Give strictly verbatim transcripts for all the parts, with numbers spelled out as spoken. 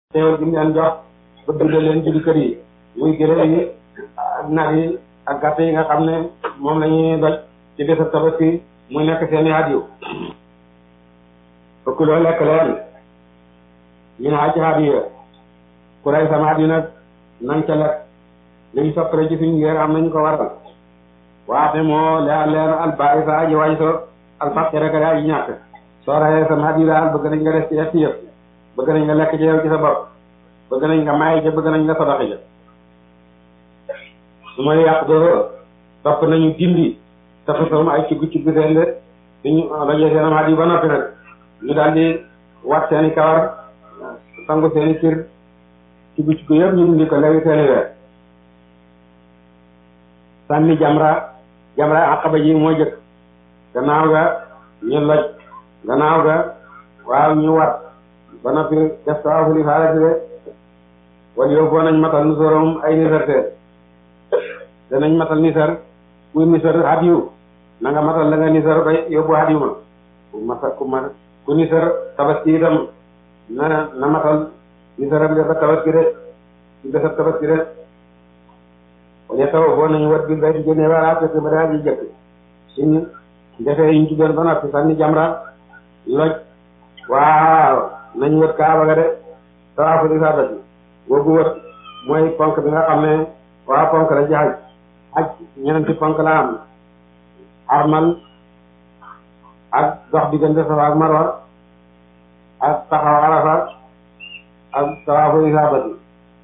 teewal gi mu leen jox ba dundal leen ci kër yi muy gëléem yi nag yi ak gàtt yi nga xam ne moom la ñuy doj ci bésab tabaski muy nekk seeni hadiyu fokk loo lekk leen ñu ne ci hadiyu ku rey sama hadiyu nag nañ ca lekk liñ soppare ci suñu ngir am nañu ko waral waate moo leer leer albaisa aji wañ so alfaqira ka aji ñàkk soo reyee sama hadiyu daal bëgg nañ nga def ci def ci yëpp bëgg nañ nga lekk ci yow ci sa bopp bëgg nañ nga maye ca bëgg nañ nga sadaxe ja su may yàq doo topp nañu dindi tafasom ay cugg cugg seen de suñu dajee seen amaat yi ba noppi nag ñu daal di wat seeni kawar sangu seeni cir cugg cugg yëpp ñu dindi ko léegi seeni weer sànni jamra jamra aqaba ji moo jëkk gannaaw ga ñu loj gannaaw ga waaw ñu wat ba noppi def tawaaful ifaada de wala yow boo nañ matal nu sorom ay nisar te danañ matal nisar kuy nisar hadiyu na nga matal la nga nisar ba yóbbu hadiyu ma ku masa ku ma ku nisar tabaski itam na na matal nisaram dafa tabaski de ci bésab tabaski de wala taw boo nañu wat bi bay di génne wala fekk ba daal di jëkk suñu defee yiñ ci doon ba noppi sànni jamra loj waaw nañ wët kaaba ga de tawaaful ifaada bi boobu wët mooy ponk bi nga xam ne waa ponk la ci haj haj ñeenti ponk la am armal ak dox diggante Safa ak Marwa ak taxaw Arafa ak tawaaful ifaada bi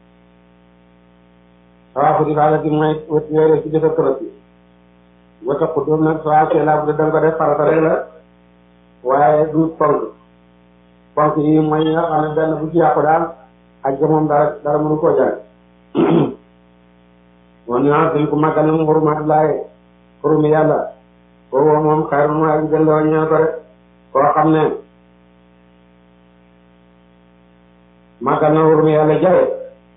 tawaaful ifaada bi mooy wët yooyu ci jëfe kërot bi wëta xudóom nag soo agsee laa bu danga ko def farata rek la waaye du ponk ponk yi mooy yi nga xam ne benn bu ci yàqu daal ak moom dara dara mënu koo jaay wan naa suñ ko màggal na xurumaat laaye xurumi yàlla boobu moom xayr mu ak gën la ñëw ko rek koo xam ne màggal na xurumi yàlla jawe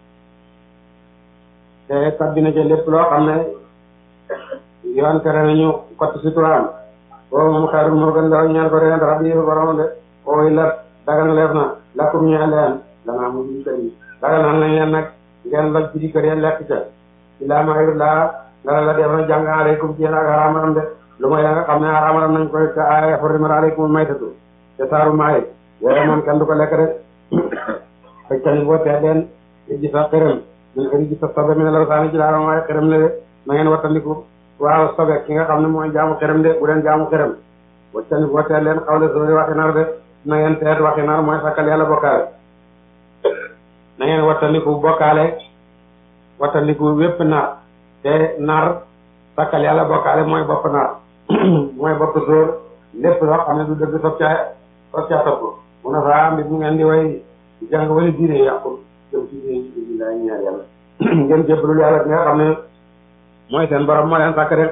te tabbi na ca lépp loo xam ne yoon tere nañu kott suturaan boobu moom xayr moo gën la ñëw ko rek rabbi borom de ooy la dagan leef na lakum ñu leen danaa mu di kër yi dagal naan lañ leen nag ngeen loj ci di kër yi lekk ca illaa ma laa ngara la def na jàng aleykum ci yéen ak xaraamaram de lu may la nga xam ne xaraamaram nañ koy te ay xurrimat aleykum maytatu te saaru maay yooyu moom kenn du ko lekk rek fekk tamit boo tee leen ji sa xërëm ñun ëri ji sa sobe mi ne la saani ci laaram waaye xërëm le de na ngeen wattandiku waaw sobe ki nga xam ne mooy jaamu xërëm de bu leen jaamu xërëm wa tamit boo tee leen xawle sori waxi nar de na ngeen teet waxi nar mooy sakkal yàlla bokkaale na ngeen wattandiku bokkaale wattandiku wépp nar te nar sakkal yàlla bokkaale mooy bopp nar mooy bopp sóor lépp loo xam ne du dëgg soog ca soog ca topp mu ne fa mbir mu ngeen di way jàng wala diine yàqul jëm ci diine ci billaay ñaar yàlla ngeen jébbalul yàlla bi nga xam ne mooy seen borom moo leen sàkk rek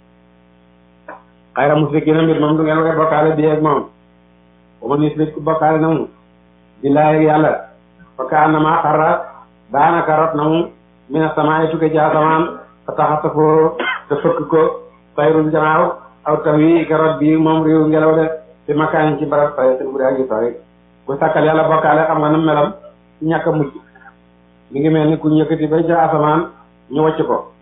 xayra musrikiina mbir moom du ngeen way bokkaale bi ak moom ba ma nis lit ku bokkaale na mu billaay yàlla fakka annama xarra daanaka rot na mu mina samaay tukke ci asamaan fa taxata foo te fëkk ko sayrul janaaw aw taw yi garot bi moom réew ngelaw de ci makaanin ci barab fay te bu dee aji sori ku sàkkal yàlla bokkaale xam nga na melam ci ñàkk a mujj mi ngi mel ni ku ñëkkati bay ca asamaan ñu wàcc ko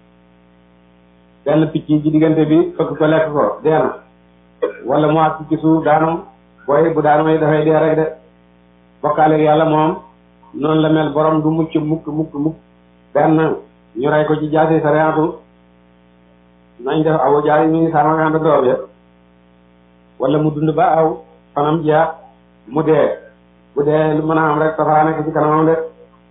benn picc ci diggante bi fëkk ko lekk ko dee na wala mu àgg ci suuf daanu booy bu daanu may dafay dee rek de bokkaale yàlla moom noonu la mel borom du mucc mukk mukk mukk benn ñu rey ko ci jaasi sariatu nañ def aw jaay mi ngi sama ànd doom ya wala mu dund ba aw fanam jeex mu dee bu dee lu mën a am rek safara nekk ci kanamam de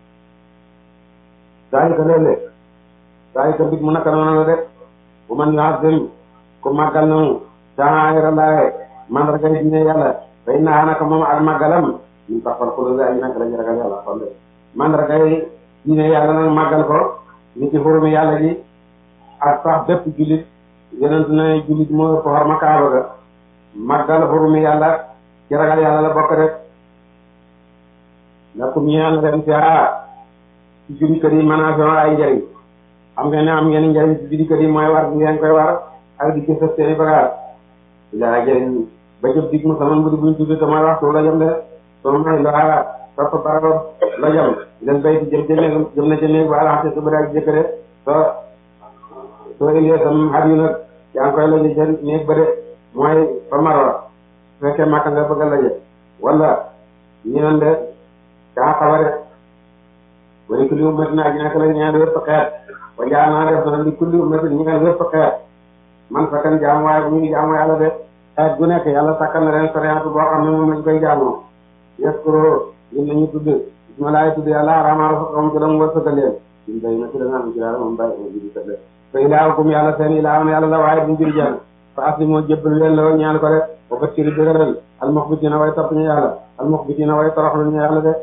daay ko léeg-léeg daay ko bit mu naka noonu la de bu man ñu azim ku màggal namu sha'aa'ira Llaahi mandarga yi diine yàlla day naa naka moom ak màggalam ñu taxawal ko loolu ay naka la ñu ragal yàlla kon de mandarga yi diine yàlla nag màggal ko ni ci xurumi yàlla ji ak sax bépp jullit yonent na jullit moo ëpp xorma kaaba ga màggal xurumi yàlla ci ragal yàlla la bokk rek lakum ñeel leen fiha ci juri kër yi manaafi'u ay njëriñ xam ngeen ne am ngeen njëriñ ci juri kër yi mooy war bi ngeen koy war ak di gëstu seeni bagaar ila jëriñ ba jëf dig mu saman bu di buñ tudde te mooy waxtu la jëm de soo may laa topp barabam la jam leen bay di jëm ca néeg jëm na ca néeg ba alaxte su bëri ak jëkkëre soo soo indee sam xar yu nag yaa ngi koy laje ca néeg ba de mooy fa marwa su fekkee màkk nga bëgg a laje wala ñu naan de daa xabare wala kulli ummatin aji nekk la ñaan wépp xeet wa jaa naa def na li kulli ummatin ñaan wépp xeet man sakkan jaamu waaye bu ñu jaamu yàlla de xeet gu nekk yàlla sakkan na leen sariyaatu boo xam ne moom lañ koy jaamoo yaskuro ñun nañu tudd bismillah tudd yàlla arama xam ci dam wërsëgal leen ñun day na ci dana am ci daal moom bàyyi ma jidi tëdd fa ilaahukum yàlla seen ilaahu yàlla la waaye buñu jëri jàng fa asli moo jébbal leen la woon ñaan ko de wa bashiri dëgëral al muxbitina way topp ñu yàlla al muxbitina way toroxlu ñu yàlla de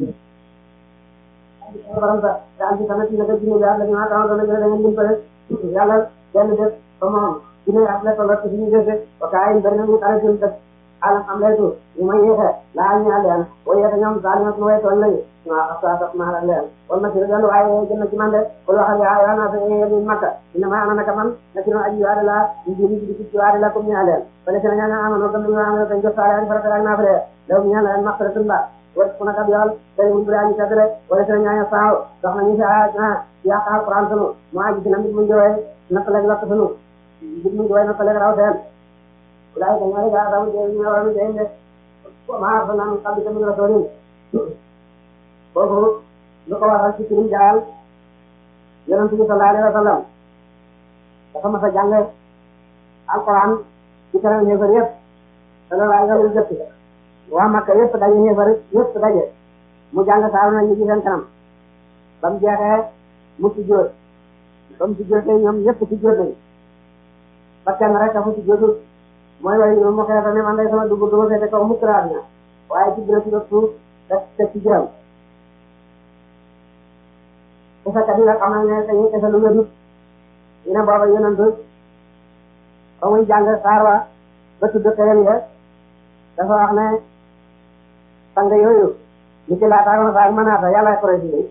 baranta daal di tamit naka jinne bi yàlla ñaa taw dana jël da ngeen lim ko rek yàlla benn def ba moom jinne ak la tollat ci ñu def wa kaay bari na ñu xare seen def alam am laytu ñu may yeexe laa ñaa leen wa yeexe ñoom daal ñoo way toll lañu ma xasta sax ma la leen wal ma ci dalu waaye jëm na ci man de ko waxal ya ya na fa yéen makka ina ma ana naka man na ci no aji waade la ñu di ci ci waade la ko ñaa leen fa la ci ñaa ñaa amano dam ñu amano dañ jox saare fa fa na fa de daw ñaa leen makka la wala ku nekk ab yoon tey mu bëri ñu rek wala si la ñaaña saaw dox nañu si ah yàq alquran sunu mu àgg ci na mbir mu jooyee naka lañ lakk sunu mbir mu jooyee naka lañ raw seen walaay ka ñaari gaa daw jëy ñu war a jëy de maa fa naan xam bi tamit rasulin foofu lu ko waral ci kirim jaal yonent bi sallallahu alayhi wa sallam dafa mas a jàng alquran ci kanam ñëfar yëpp te loolu ay nga lu jëpp waa Makka yëpp daje ñëfar yëpp daje mu jàng saaru na ñu ci seen kanam ba mu jeexee mu ci jóot ba mu ci jóotee ñoom ñëpp ci jóot nañu ba kenn rek dafa ci jóotul mooy way ñoom mu xeeta ne man day sama dugg duma feete kaw mukk raat na waaye ci bira ci dot suuf te te ci jëm esakat yi nga xam ne dañuy esa lu wérut ñu ne booba yonent ba muy jàng saar wa ba tudd xeem ya dafa wax ne sang yooyu li ci laataar saak mënaata yàlla président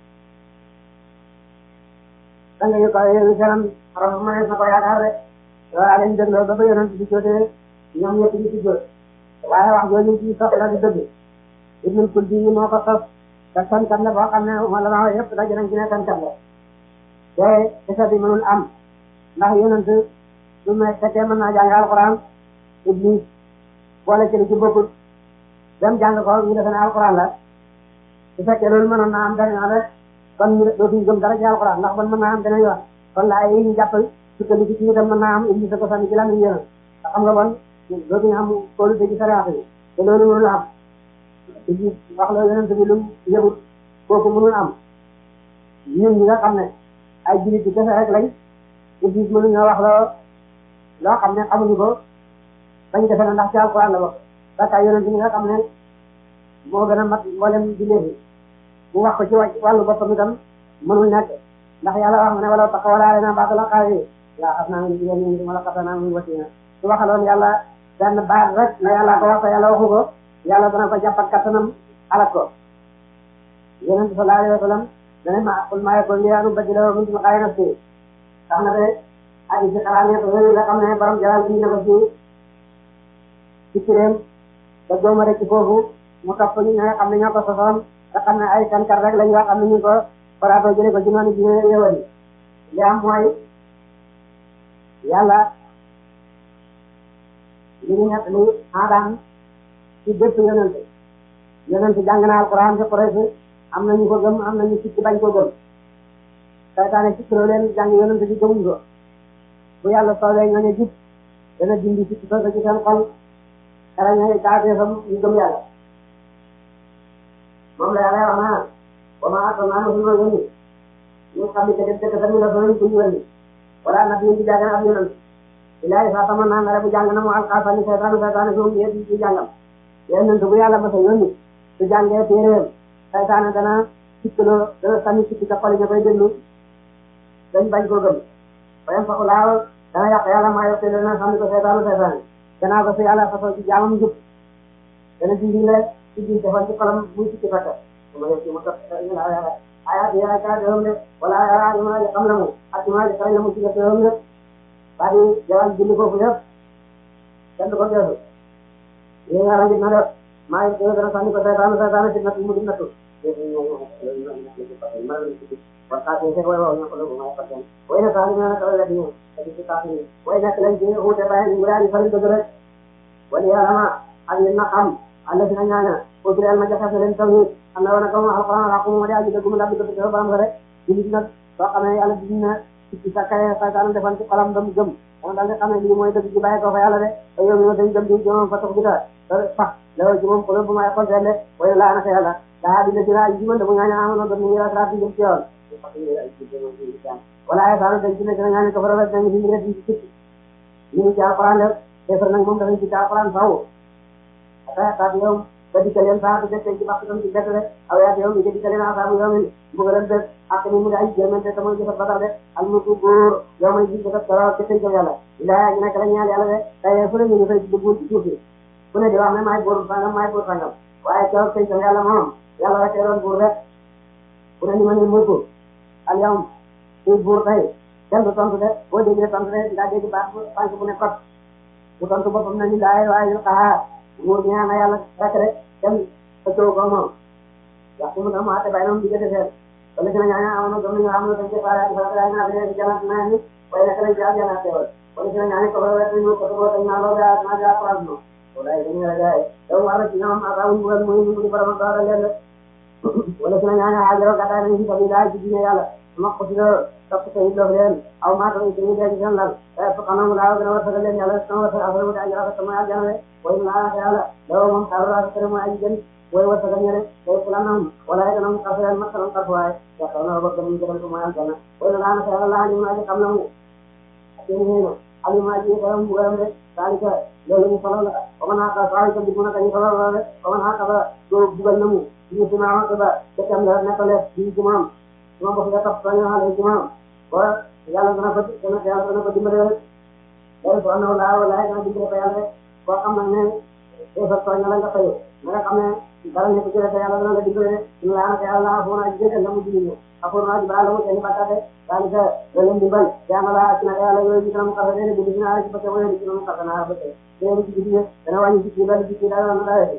sang yu ko yooyu seram xaram mënees na ko yaakaar de waaw lañ dégloo ba ba yonent bi jotee ñoom ñëpp ñu ci jot waaye wax jooju ci sos la di dëgg Ibnul Kuldi yi moo ko sos te sankat la boo xam ne wala ma yëpp daje nañ ci ne sankat la te isa bi mënul am ndax yonent su ma fekkee mën naa jàng alxuraan Iblis boole ci li ci bokkut dem jàng ko ñu defe ne alxuraan la su fekkee loolu mënoon naa am benn yoon rek kon ñu dootuñu gëm dara ci alxuraan ndax bon mën naa am beneen yoon kon la ay ñu jàpp sukkandiku ci itam mën naa am Iblis ko sànni ci lan ñu yéen te xam nga bon dootuñu am kóolute ci sariya yi te loolu mënul am Iblis wax la yonent bi lu yëgut kooku mënul am ñun ñi nga xam ne ay jullit bi kese rek lañ Iblis mënuñoo wax loo loo xam ne xamuñu ko bañ defe na ndax ci alxuraan la wax parce que yonent bi nga xam ne moo gën a mat mboolem di léegi mu wax ko ci wàllu boppam itam mënul nekk ndax yàlla wax na ne wala tax wala na baax la xaar yi yaa xam naa ne jigéen ñi ma la xata naa muy wasi na su waxaloon yàlla benn baat rek na yàlla ko wax te yàlla waxu ko yàlla dana ko jàppat kattanam alak ko yonent bi sallallahu alayhi wa sallam dana ma qul maa yakun lii an ubaddila min tilqaa'i nafsi tax na de ak ci xalaat yooyu la xam ne borom jalal bi ñu ne ko ci ci kiréem te dooma rek ci foofu mu topp ñu nga xam ne ñoo ko sosoon te xam ne ay kankat rek lañ yoo xam ne ñu ko paraatoo jële ko ci noonu ji yëwal yi li am mooy yàlla li ñu ñett li aadaan ci bépp yonent yonent jàng na alquran ci Quraysh am na ñu ko gëm am na ñu sikki bañ ko gëm saytaane sikkiloo leen jàng yonent bi gëmuñ ko bu yàlla soobee ñoo ne jub dana dindi sikki soosa ci seen xol xara ñooy kaateefam ñu gëm yàlla moom la yàlla wax naa wa maa arsalnaa min rasulin ñu xam ne dëgg dëgg tamit la doon kuñ wëndi wala nag ñu ci jàng na ab yonent ilaahi sa tama naa bu jàng na mu alxaafani seytaanu seytaane suum yéen ci jàngam yonent bu yàlla masa yónni su jàngee téeréem seytaane dana sikkiloo dana sànni sikki sa xol ñu koy déglu dañ bañ koo gëm bayam faxu laaw dana yàq yàlla maa yokkee dana xam ne ko seytaanu seytaane gannaaw ko su yàlla fasoo ci jaamam jub dana dindi la ci biir defoon ci xolam muy sikki fakka ma yow ci mu tax ñu la yàlla ayaat yi ay kaat yoom de wala ayaat yi ma xam la mu ak yi ma xarañ la mu ci gerte yoom yëpp waa di jawal julli foofu yëpp kenn du ko geesu yéen yàlla ngit na def maa ngi gën a sànni ko saytaan saytaan ci natt mu di nattu waxtaan bi waaw ñoo ko doon may fàttali way na saa ñu naan kawal la di ñëw te ci saa yi way nekk lañ ci wuute bàyyi ñu daal di faral dëgg rek wala yàlla ma ak yéen na xam àll si na ñaana ko ci ma jaxase leen taw yi am na woon ak alquran la ko mo daal di dëgg mu daal di ko dëgg ba am rek jullit nag soo xamee yàlla di na ci sa kay saytaan defal ci xalam dam gëm dama daal di xam ne lii mooy dëgg ci bàyyi ko fa yàlla de te yow mi dañ dem di jëmam fa tax bi ta fa la ci moom ko bu may xonteele way la na yàlla daa di la ci raaj ji man dama ñaan amoon do ñu ra ci jëm ci yoon wala ay saanu dañ ci nekk ñaan ko fa rek dañ ci rek ci ci ñu ci alquran la defar nag moom dañ ci alquran faaw ata ta yow da di kalen sa de ci bakku tam ci def rek aw ya yow ñu di kalen sa mu yow mi bu ko def ak ni mu day jëmante tam ci fa badal de al mu ko góor yow may ci def dara ci ci yàlla ila ñu nekk la ñaan yàlla de tay fu ñu fay dugg ci suuf ku ne di wax ne maay góor sangam maay góor sangam waaye coow ci yàlla moom yàlla rek doon góor rek ku ne ni ma ne mooy al yawm ci buur tey kenn du tontu de boo déggee tontu de daa dégg baax tànk bu ne kot bu tontu boppam na ni laay waaye xaar buur ñaan na yàlla rek rek kenn xëccoo ko moom wax mu na ma te bay na mu diggante seen wala dina ñaan amoon na gëm nañu am na dañ ci faara ak faara na bi ne jana na ni way nak lañ jaar jana teewal wala dina ñaan ko ba wér ñu ko ko dañ na lo ga na ja faara no wala dañu la gaay daw war ci ñoom ak mu wal muy mu borom dara leen wala dina ñaan haajaro ga dañ ci tabilaay ci diine yàlla ma ko ci topp ko yi loolu leen aw maa doon ci ñu dégg seen lal fa xanaa laa gën a war a leen yàlla sama war a affaire mu daal di sama yàlla ne way laa yàlla daw moom xaaral ak mu ay gën way war a gën ñere day planam wala ay ganam xafal ma xalam xafwaay ya xawna ba gën gën ko ma yàlla way laa na yàlla laa ñu ma ci xam na mu ci ñu ali ma ji ko mu gëram rek dalika loolu ñu fala la ko na ka saay ko di mu na ñu fala la ko na ka ba do bugal na mu ñu ci ma ko ba te tam la nekkale ci ci maam moom ba nga topp sañu xale ci moom ba yàlla dana ko dana yàlla dana ko dimbale rek day ko na la wala dana dimbale ko yàlla rek boo xam ne ne fa tooñ la nga fay nga xam ne dara nekk ci rek yàlla dana la dimbale ñu la na yàlla fo na jëgal la mu dimbale afur na ba la mu tane batate dal ka leen dimbal yàlla la ci na yàlla yooyu ci tam ko rek di dina ci ba ko ci ñu ko na ba te ñu ci di dana wañu ci dal ci dal na la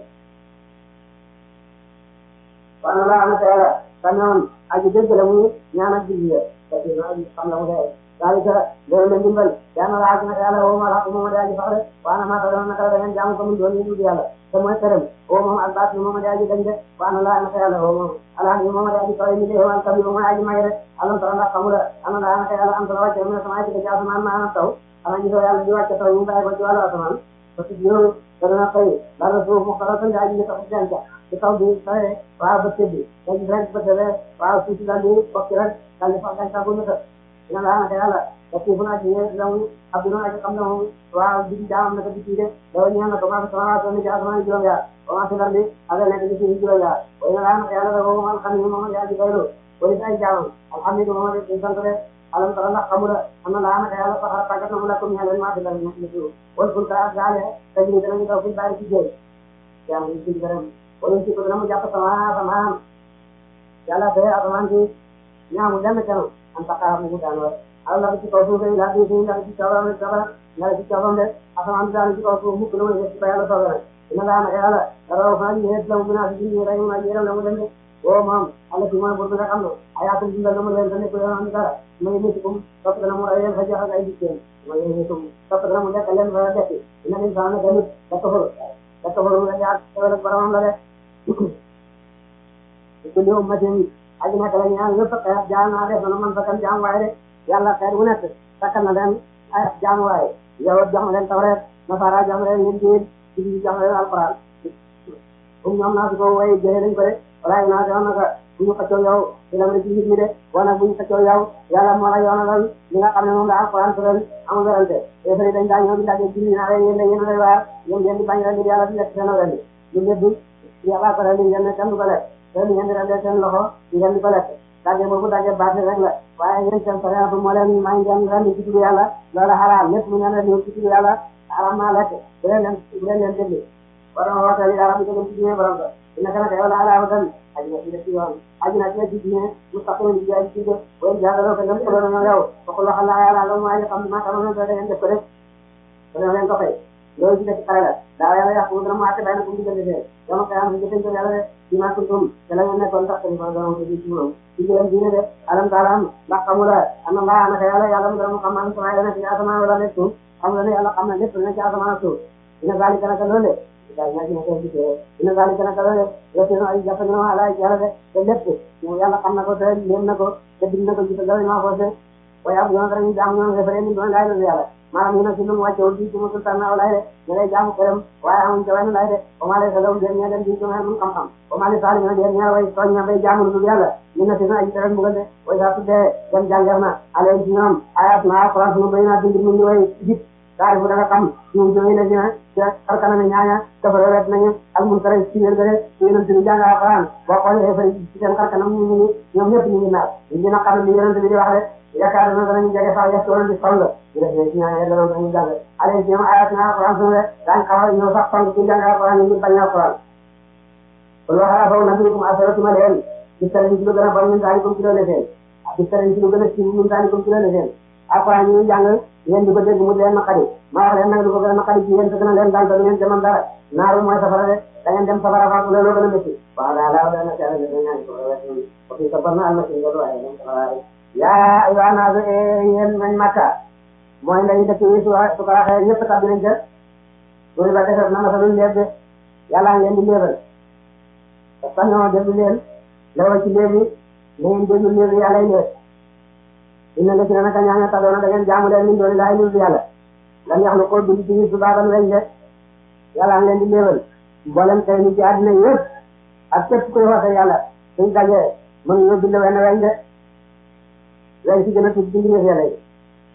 wana la na yàlla kanon aji dëgg la mu ñaan ak julli parce que aji xam la mu dee dalika loolu la dimbal yàlla la ak na yàlla woo ma la ko moom de aji faxre waana ma doon naka da ngeen jaamu ko mu doon ñu yàlla te mooy këram woo moom ak baat moom de aji dañ de waana la naka yàlla woo moom ala ni moom de aji kawe ni de wal kabi moom aji may rek alam tara ndax xamula ana la naka yàlla am tara wàcce mu ne sama aji ci asamaan ma ana taw ana ñu yàlla di wàcce taw ñu bàyyi ko ci wàllu asamaan parce que yow dana fay dara suuf mu xala tan aji ni tax janta ci taw bi tawee waaw ba tëddi dañu rek ba tëddee waaw suuf si daal di bokk rek daal di fa gàncax bu nëkk dina la naka yàlla parce que fu naa ci yéen lamu abduna ak xam na moom waaw di jaam naka di ci de daw ñaan na commencé sama sama ci asmaan juróom yaar commencé daal di ak nekk di ci juróom yaar way na la naka yàlla da moom xam ni moom yaa di baylo way ay jaam alhamdulillah moom di sant rek alam tara ndax xamula am na la naka yàlla fa tàggat na mu la ko ñaan ma di la ñu ci wal kul ka gaale tañu dañu daw fi bari ci jeey jaam yi ci garam wala ci ko dana mu jàpp sama sama yàlla te asamaan ci ñaamu lenn kenn am taxaar mu daan war Allah ci kaw suuf la di ci la ci tawam rek dara la ci tawam rek asamaan daan ci kaw suuf mu ko la ci yàlla soobee rek ina la na yàlla dara fa ni het la mu na ci ni ray ma yeram la mu dem o maam Allah ci ma burdu rek am na ayatul dindal na mu leen ne ko am dara may ni ko topp dana mu ray fa jax ay dikkeen may ni ko topp dana mu nekk leen fa dekk ina ni sa na tamit da ko da ko lu la jaar wala borom la de ko li ummatin ajina kala ñaan lepp ka jaana def na man fakam jaam waaye de yàlla xeer wu nekk takkal na leen ay jaam waaye yow jox leen tawreet nasara jox leen injiil ci jox leen alquran um ñoom naa si ko way jëlee nañ ko de walaay naa jox na ko bu ñu xëccoo yow dina mën ci nit ñi de wala bu ñu xëccoo yow yàlla moo la yoonalal li nga xam ne moom la alquran tural amul werante efari dañ daa ñëw di laajee julli naa leen yéen da yéen lay waar yéen ngeen di bañ ren di yàlla di lekk seen ren ñu ñëpp yàlla ko ren di ngeen ne kenn du ko lekk te ngeen di rendee seen loxo ngeen di ko lekk daje boobu daje baax rek la waaye yéen seen sariya bu moo leen may ngeen ren ci tudd yàlla loolu xaraam lépp lu ngeen ren ci tudd yàlla xaraam naa lekk bu leen leen bu leen leen déglu borom waxtaan yi daal am ko ci diine borom ko dina gën a kay wala ala wadan aji na ci yoon aji na ci diine mu taxaw di jaay ci do way jaaralo ko ngam ko doon yow ko la xala yàlla la mu ay xam ma xam na da ngeen def ko rek dana leen ko fay loolu ci def xare la daa yàlla yàq dana mu àtte bay na ko diggante de dama koy am jëfee ko yàlla de ci ma kuntum te la nga nekkoon tax tey fa dana ko ci moom ci leen diine de alam taalam ndax xamula am na mbaa naka yàlla yàlla mu dana mu xam man sama yàlla ci asamaan wala nekk suuf xam la ne yàlla xam na lépp na ci asamaan suuf dina zalika naka loole daa ñaa ci nekk ci dina zalika naka loole yetino ay jàpp na ala ci yàlla de te lépp yàlla xam na ko te leen na ko te bind na ko ci dara ma ko te waaye am yoon rek ñu jaamu ñoom refere ni doon laay la yàlla maanaam ñu ne si lu mu wàcce woon fii ci mu sultaan na walaay de ñu lay jaamu këram waaye amuñ ca wenn laay de ba maa lay salaam den ñee dem ci ñu mun xam-xam ba maa lay saali ñu den ñee way tooñ ña bay jaamu lu yàlla ñu ne si na aji teral mbugal de way saa tuddee dem jàngeer na aleen ci ñoom ayat na alquran suñu bay naa dindi mu ngi way jib daal fu danga xam ñu jógee la dina ca xarkanami ñaaña dafa rewet nañu ak mun kare ci wér gëre ci yonent bi jàng alquran boo xoolee fay ci seen xarkanam ñu ngi ñoom ñëpp ñu ngi naat ñu dina xam li yonent bi di wax de yaakaar na danañu jege sax yastoon di song ñu def ne ci ñaaña dana dañu jàng aleen ci ñoom ayat na alquran suñu de daañ xaw ñëw sax song ci jàng alquran ñu ngi bañ alquran kon waxaa faw nabikum asaratuma leen ci tariñ ci lu gën a bon ñun daani comme ci loolu seen ci tariñ ci lu gën a ci ñun daani comme ci loolu seen alquran ñu jàng yéen di ko dégg mu leen naqari ma wax leen nag lu ko gën a naqari ci yéen te gën a leen daal te ngeen demoon dara naaru mooy safara de da ngeen dem safara faatu loolu gën a métti waaw daa laaw dana ci àll ñaan ko ko fi sabar na almasi ngol waaye dem safara yaa ayyuha naasu yéen nañ Makka mooy nday dëkk yi su su ko waxee ñëpp tabbi nañ ca buri ba defef na masalul léeb de yàlla ngeen di léebal parce que ñoo déglu leen lawa ci léebi na ngeen déglu léebi yàlla y léeb inna la ci naka ñaaña tadoona da ngeen jaamu leen min dooni laay lu yàlla lan yax lu ko dund ci su baaban weñ de yàlla ngeen di léebal mboolem tey ni ci àddina yëpp ak képp koy woote yàlla suñ dajee mën nga bind wenn weñ de weñ ci gën a tudd ci mbindeef yàlla yi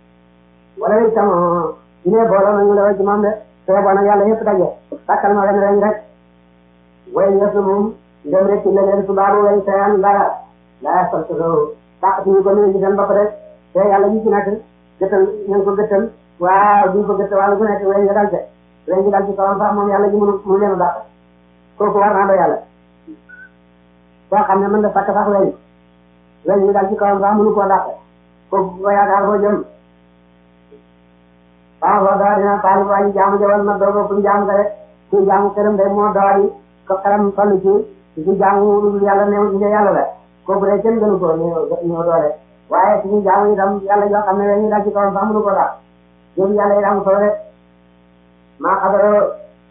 wala itam su ne booloo nañu la ci moom de soo bon ak yàlla yëpp daje takkal ma wenn weñ rek way yëpp moom ndem rek ci leen su baabu weñ seyaan dara laa sol solo tax ñu ko ñu ci seen bopp rek te yàlla ñu ci nekk gëttal ñu ko gëttal waaw duñ ko gëttal wàllu ku nekk weñ nga dal te weñ gi dal ci kawam sax moom yàlla ji mënu mënu leen a dàq kooku war naa do yàlla koo xam ne mën da sakk sax weñ weñ gi dal ci kawam sax mënu koo dàq kooku ko yaakaar foo jëm waaw foo dawa dina taali waa ji jaamu jawal na doo ko kuñ jaamu ka rek kuñ jaamu këram day moo dawa di ko xaram toll ci ci jaamu lu dul yàlla neew ci yàlla la kooku de kenn gënu ko ñëw ñëw doole waaye suñu jaamu itam yàlla yoo xam ne weñu dal ci kawam sax mënu ko daal yëpp yàlla yi am solo de maa xadaroo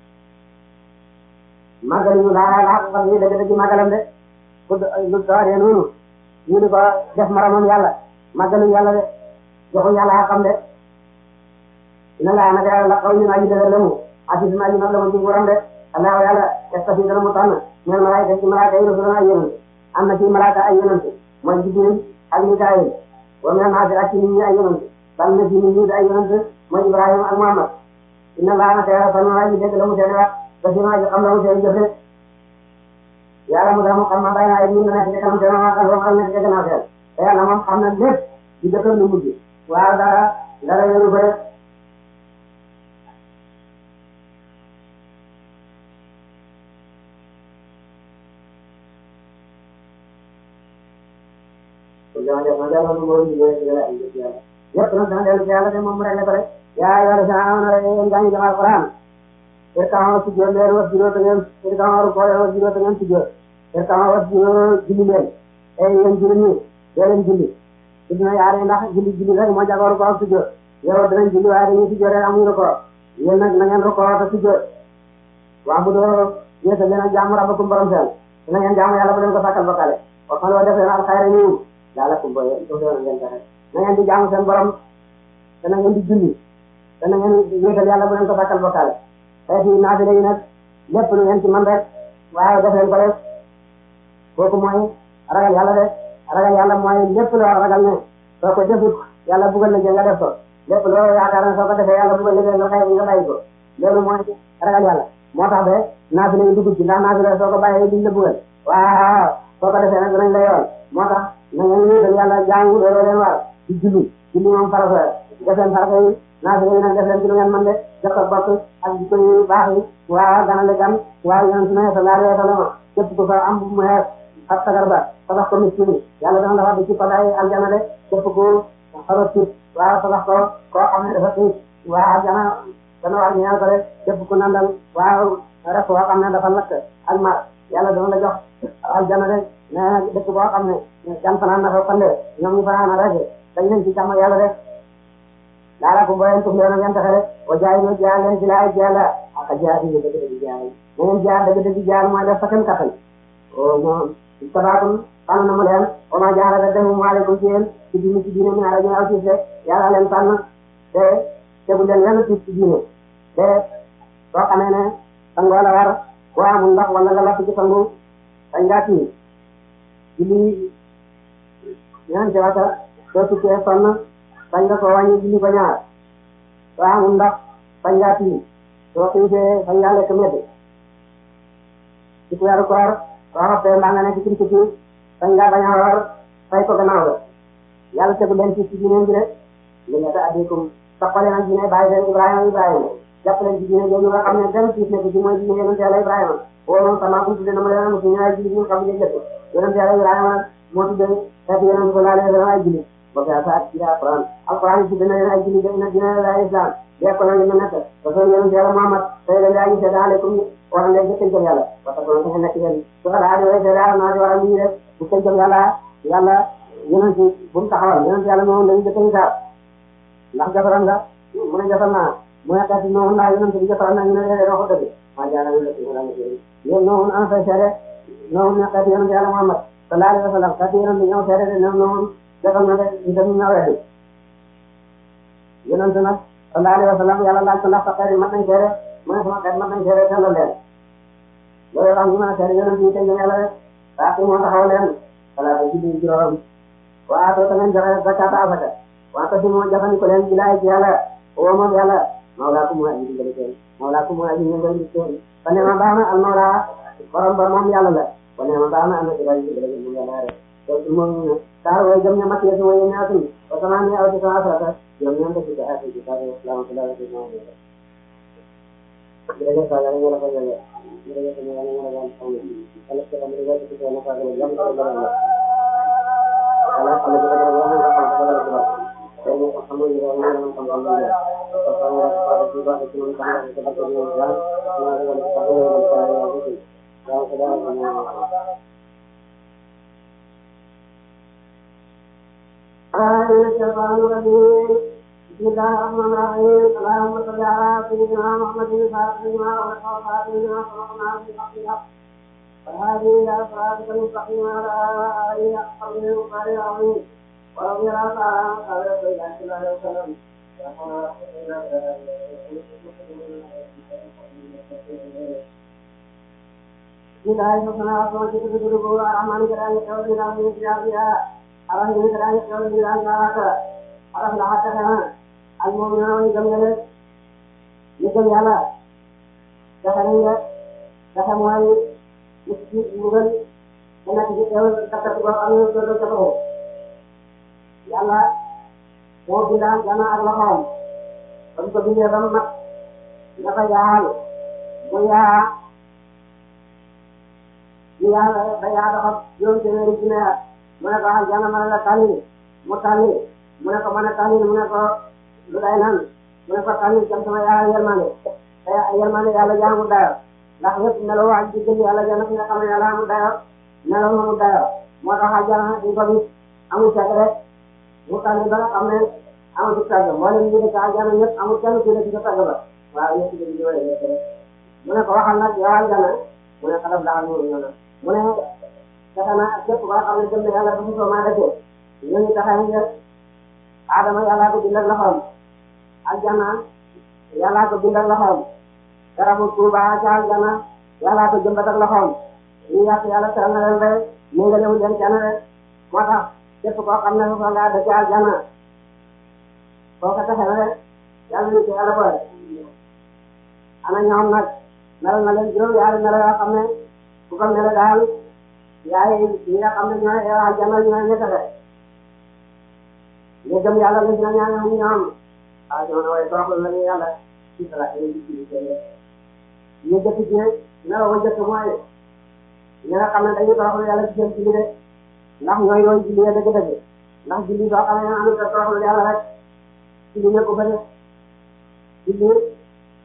màggal ñu laa laa ko xam ni dëgg dëgg màggalam de ku lu dooree noonu ñu di ko def maramam yàlla màggaluñ yàlla de joxuñ yàlla xam de ina laa naka yàlla la xaw ñu naa ji dëgër la mu ati si naa ji nag la mu ci nguuram de allah yàlla estasi dana mu tànn ñeel malaayka ci malaaka yi rasulana ay yonent am na ci malaaka ay yonent mooy Jibril ak Mikaayil wa mina naasi ak ci nit ñi ay yonent tànn na ci nit ñi ay yonent mooy Ibrahima ak Muhammad inna laa naka yàlla fan naa ji dégg la mu seede wax ba si naa ji xam la mu seede jëfe yàlla mu dana mu xam ma bay naa ñu nekk ci kanam seen ma xam xam nekk ci gannaaw seen te yàlla moom xam na lépp di jëkkal lu mujj waaw dara dara yoru ko rek yëpp nag dana dellu ci yàlla de moom mu rek ko rek yaa yàlla sa amoon rek yéen gaa ñu jëm alquran irkama si jóor leen was juróo te ngeen irkama war koo was juróo te ngeen si jóor irkama was juróo julli leen e yéen julli ñi dee leen julli si dina yaare ndax julli julli rek moo jagooru ko ak si jóor yow dinañ julli waaye dañuy si jóor rek amuñu ko yéen nag na ngeen rokoo te si jóor waa bu doo yéesa leen a jaamu rabbakum borom seen na ngeen jaamu yàlla bu leen ko sàkkal bokkale wa fan loo def leen alxayra niw yàlla kum boye do do ngeen dara na ngeen di jaamu seen borom te na ngeen di julli te na ngeen wéetal yàlla bu leen ko sàkkal bokkale xeeti naafile yi nag lépp lu ngeen ci man rek waaye def leen ko rek kooku mooy ragal yàlla de ragal yàlla mooy lépp loo ragal ne soo ko defut yàlla buggal la nga def ko lépp loo yaakaar ne soo ko defee yàlla buggal la nga xëy nga bàyyi ko loolu mooy ragal yàlla moo tax ba naafile yi dugg ci ndax naafile soo ko bàyyee duñ la buggal waaw soo ko defee nag dinañ la yoon moo tax na ngeen wéetal yàlla jaamu looloo leen war di julli julli moom farata def leen farata yi naafile yi nag def leen ci lu ngeen mën de jox ak bokk ak jikko yu baax yi waaw ganale gan waaw yonent ne sallallahu alayhi wa sallam képp ku fa am bu mu xees ak sagar ba tabax ko miskin yàlla dana dafa di ci padaay aljana de képp ku xarot ci waaw tabax ko koo xam ne dafa xiif waaw aljana dana war ñaan ko rek képp ku nandal waaw rek boo xam ne dafa lakk ak mar yàlla dana la jox aljana rek mais dëkk boo xam ne gan fanaan na fa fande ñoom ñu fanaan rek dañ leen ci jàmm yàlla rek daala ko mboyen tum leena ngeen taxe rek o jaay no jaay leen ci laay jàlla aka jaay ci dëgg dëgg jaay na ngeen jaar dëgg dëgg jaay mooy def fa seen kattan o ñoom tabaakum tànn na mu leen o ma jaara da dem maaleykum ci yéen ci diine ci diine ñaara ñu aw ci rek yàlla leen tànn te tegu leen lenn ci ci diine te soo xamee ne sangoo la war boo amul ndox wala nga lakk ci sangu dañ ngaa tii ci lii ñaan ci wata soo tukkee sonn bañ nga ko wàññi julli ko ñaar soo amul ndox bañ ngaa tii soo xiifee bañ ngaa lekk medd ci weeru koor soo xoppee mbaa nga nekk ci tukki bañ ngaa bañ a war fay ko gannaaw la yàlla tegu leen ci ci diine bi rek li nga ta addikum soppale nag diine bàyyi leen Ibrahima Ibrahima jàpp leen ci diine jooju nga xam ne benn tiis nekk ci mooy diine yonent Yàlla Ibrahima woo moom sama bu tudde na ma leen ci ñaari jullit ñu xam ne jëkk yonent Yàlla Ibrahima moo tudde fekk yonent ko laa leen ay jullit boo ko sa ci alquran alquran yi tudde na leen ay jullit dina dina la islam dee ko nag ñu nekk ba so yonent Yàlla Muhammad tey da ngaa ñu seede aleykum war leen jëkk jëm yàlla parce que ko nekk yéen su ko daa di way seede naa di war a ñu rek bu ko jëm yàlla yàlla yonent bu mu taxawal yonent Yàlla moom dañu jëkk ñu saar ndax jafaran nga mu ne jafar naa mu ne kat noonu ndax yonent bi jafar na ñu ne leen waxu dëgg maa jaarale la ci wala yéen noonu ana fay seede noonu ne kat yonent Yàlla Muhammad sallallahu alayhi wa sallam kat yonent ñëw seede de noonu jafar na de ñu dem ñëwee yonent nag sallallahu alayhi wa sallam yàlla laaj ko ndax sa xeet yi mat nañ seede mu ne sama xeet mat nañ seede sellal leen loolu tax ñu mën a seede yonent yi tey yàlla rek waa kii moo taxaw leen voilà ba ci biir juróom waa soo tamit joxe zakata asaka waa ko si moo jëfandikoo leen bilaay ci yàlla woo moom yàlla mawlaa ku mu aji dimbali seen mawlaa ku mu aji dimbali seen fa ne ma baax na al mawlaa borom ba moom yàlla la fa ne ma baax na am na ci rajo dimbali moom yàlla rek donc moom ñu ne saar way gëm ña mat yeesu way ñaatum ba sama ni aw ci sama asrata ñoom ñoom def ci ay ci saar salaamatullahi alayhi wa sallam jërëjëf Sadio ñu la ko jëlee jërëjëf ñu la ñu la gën xam ala ci am rek ci ko na fa gën jam ko gën la ala ala ci ko gën la nga xam ko gën la tey ñu xam ñu ñu ñu xam xam ñu ko fa ñu ko fa ci ba ci ñu xam ko ko ñu ñu ya ñu ñu ko ko ñu ko ya ci ya ko da ñu آه الشيطان الرجيم بسم الله الرحمن الرحيم اللهم صل على سيدنا محمد فاتح لما وخلق فاتح لما سبقنا في حق الحق وهذه الى صراطك المستقيم على اله وصحبه وقال العظيم ورضي الله تعالى عن قال سيدنا صلى الله عليه وسلم بسم الله الرحمن الرحيم الرحمن الرحيم Allah ini kerana kalau bilang kata Allah nak kata al-mu'minun jamil ni jamila jangan ini jangan mulai mesti bukan nak kita kata tu kami sudah tahu ya Allah mau bilang jangan Allah untuk dia rahmat nak jalan dia dia bayar dah yang jenis ni mu ne ko ah jana ma ne la tànn mu tànn mu ne ko mën a tànn mu ne ko lu day naan mu ne ko tànn jëm sama yàlla yërmande te yërmande yàlla jaamu dayo ndax yëpp meloo ak di gën yàlla jana fi nga xam ne yàlla amul dayo meloo amul dayo moo tax a jana di ko gis amul càgg rek mu tànn ba nga xam ne amul ci càgg moo leen ñu dëkk jana ñëpp amul kenn ku nekk ci càgg ba waaw ñëpp dañu ñëwee ñëpp rek mu ne ko waxal nag yow jana mu ne xalaf daal ñu ñu mu ne fexe naa képp koo xam ne jëm na yàlla ba mu soo maa defee ñooñu taxaw ñu def Adama yàllaa ko bindal loxoom aljanna yàllaa ko bindal loxoom garabu Tuuba ca aljanna yàllaa ko jëmbat ak loxoom ñu yàq yàlla teral na leen rek ñu nga lewul leen kenn rek moo tax képp koo xam ne fa ngaa dëkk aljanna boo ko taxee rek yàlla ñu ci yàlla boole ana ñoom nag melal na leen juróom yaari melo yoo xam ne ku ko mel daal yaay ñi nga xam ne ñooy aljanna ñooy ñett rek ñu gëm yàlla gis na ñaan ñu ñoom ah ñoo way toroxlu la ñu yàlla ci sala ay ci ci ñu jëkk ci melo wa jëkk mooy ñi nga xam ne dañuy toroxlu yàlla ci seen julli de ndax ñooy yooyu julli ya dëgg dëgg ndax julli soo xam ne am na toroxlu yàlla rek ci ñu nekk ko fa de julli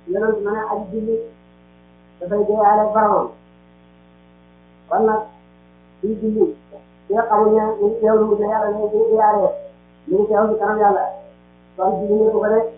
yonent ma ne aji julli dafay déyaale boromam kon nag suy julli ki nga xamul ne ñu ngi teewlu ne yàlla ne di déyaale ñu ngi teew ci kanam yàlla kon julli ñu ko ko de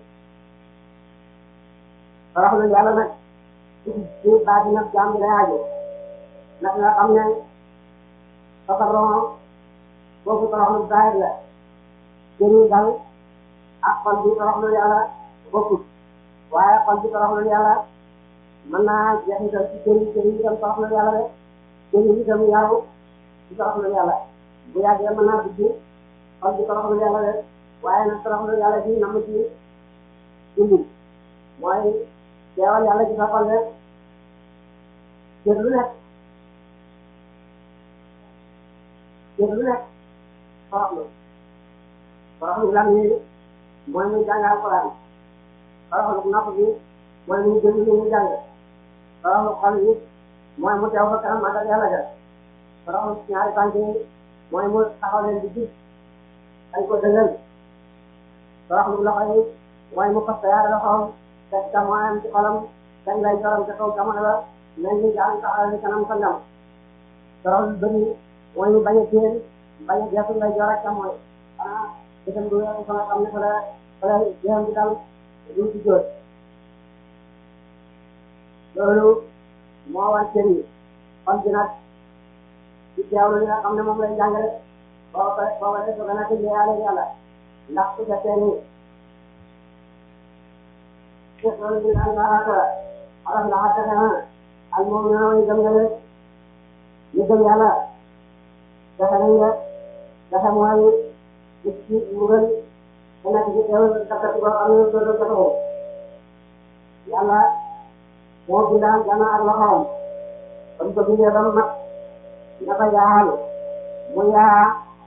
toroxlu yàlla nag ci baati nag jaam bi lay aajo nag nga xam ne tafarron foofu toroxlu zahir la jëri dal ak xol bi toroxlu yàlla bokkut waaye xol bi toroxlu yàlla mën naa jeexital ci jëri jëri itam toroxlu yàlla de jëri itam yaru ci toroxlu yàlla bu yàggee mën naa dugg xol bi toroxlu yàlla de waaye nag toroxlu yàlla bi namu ci dund mooy teewal yàlla ci sa xol de cër lu nekk cër lu nekk toroxlu toroxlu lan yi mooy muy jàng alquran toroxlu nopp bi mooy muy déglu li muy jàng toroxlu xol yi mooy mu teew fa kanam magal yàlla ja toroxlu ñaari tànk yi mooy mu taxaw leen di gis dañ ko dëggal toroxlu loxo yi mooy mu fas yaare loxoom teg jamonoyam ci xolam dañ lay joram ca kaw jamono la nañ ñu jàng taxaw ci kanam sa ndam toroxlu bëri mooy mu bañ a téen bañ a geesu lay jor ak jamono ah itam du weesu fa nga xam ne fa la fa la jéem bi dal duñ ci jóot loolu moo war cër yi xol bi nag ci teewlu li nga xam ne moom lay jàngale boo ko boo ko defee gën a tëjee yàlla yàlla ndax su fekkee ni loolu bi daal daa xaar xaral ndax ak fexe na ak moom ñu naan gëm nga rek ñu gëm yàlla fexe nañ la fexe mooy nit ki mbugal te nekk ci teewlu takkati boo xam ne doo doo jotoo yàlla moo bindaan jana ak loxoom ba mu ko bindee ba mu mat dafa yaal mu yaa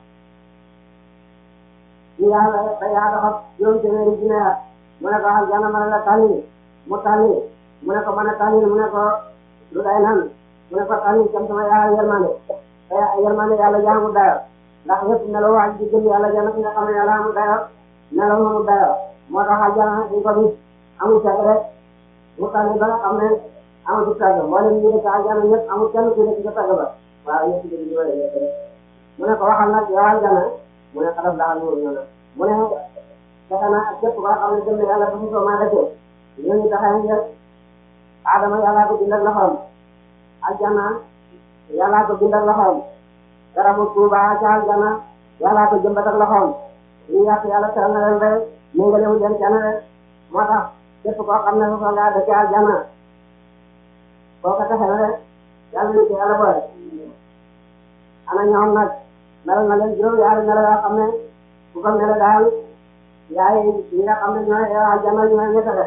mu yaa ba yaa doxat juróom téeméeri junne at mu ne ko xam jana ma la tànni mu tànni mu ne ko mën a tànni mu ne ko lu day nan mu ne ko tànni jëm sama yaa yërmande te yërmande yàlla jaamu dayo ndax yëpp meloo waaj di gëm yàlla jana fi nga xam ne yàlla amul dayo meloo amul dayo moo tax jana dañ ko gis amul fekk rek mu tànni ba nga xam ne amul tàgg mboolem ñu nekk aljana ñëpp amul kenn ku nekk ca tàgg ba waaw ñëpp di ñu wala ñëpp rek mu ne ko waxal nag yow aljana mu ne xarab daal ñu ñu na mu ne fexe na ak képp koo xam ne gëm na yàlla dafa soo maa defee ñooñu taxaw ngeen Adama yàllaa ko bindal loxoom aljana yàllaa ko bindal loxoom garabu Tuuba ca aljana yàllaa ko jëmbatal loxoom ñu yàq yàlla teral na leen rek méngalewu leen kenn rek moo tax képp koo xam ne foofu ngaa dëkk aljana boo ko taxee rek yàlla na ci yàlla boole ana ñoom nag melal na leen juróom yaari melo yoo xam ne bu ko mel daal yaay ñi nga xam ne ñooy aljana ñooy ñettale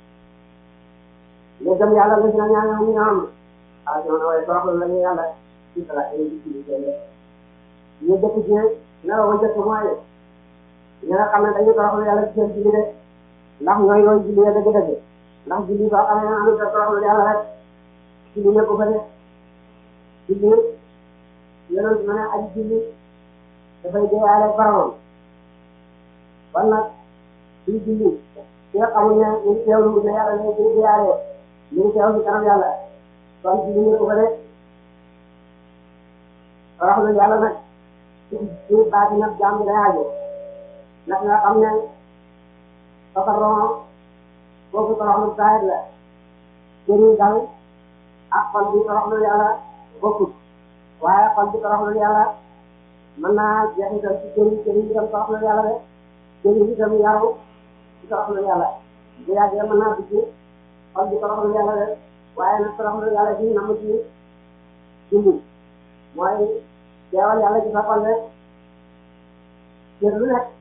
ñu gëm yàlla nga si na ñaa ñoom ñoom ah ñoom waaye toroxlu la ñu yàlla ci sala ci ñu dëkk ci melo ba jëkk mooy ñi nga xam ne dañuy toroxlu yàlla ci seen julli de ndax ñooy yooyu julli ya dëgg-dëgg ndax julli soo xam ne amul sa toroxlu yàlla rek julli nekk ko de julli yonent ma ne aji julli dafay déyaale boromam kon nag suy julli ki nga xamul ne ñu ngi teewlu ne yàlla ne di déyaale ñu ngi teew ci kanam yàlla kon julli nekk ko de toroxlu yàlla nag ci baati nag jaam bi lay aajo nag nga xam ne tafarron foofu toroxlu zahir la jëri dal ak xol bi toroxlu yàlla bokkut waaye xol bi toroxlu yàlla mën naa jeexital ci jëri jëri itam toroxlu yàlla de jëri itam yaru ci toroxlu yàlla bu yàggee mën naa dugg xol bi toroxlu yàlla de waaye nag toroxlu yàlla bi namu ci dund mooy teewal yàlla ci sa xol de cër lu nekk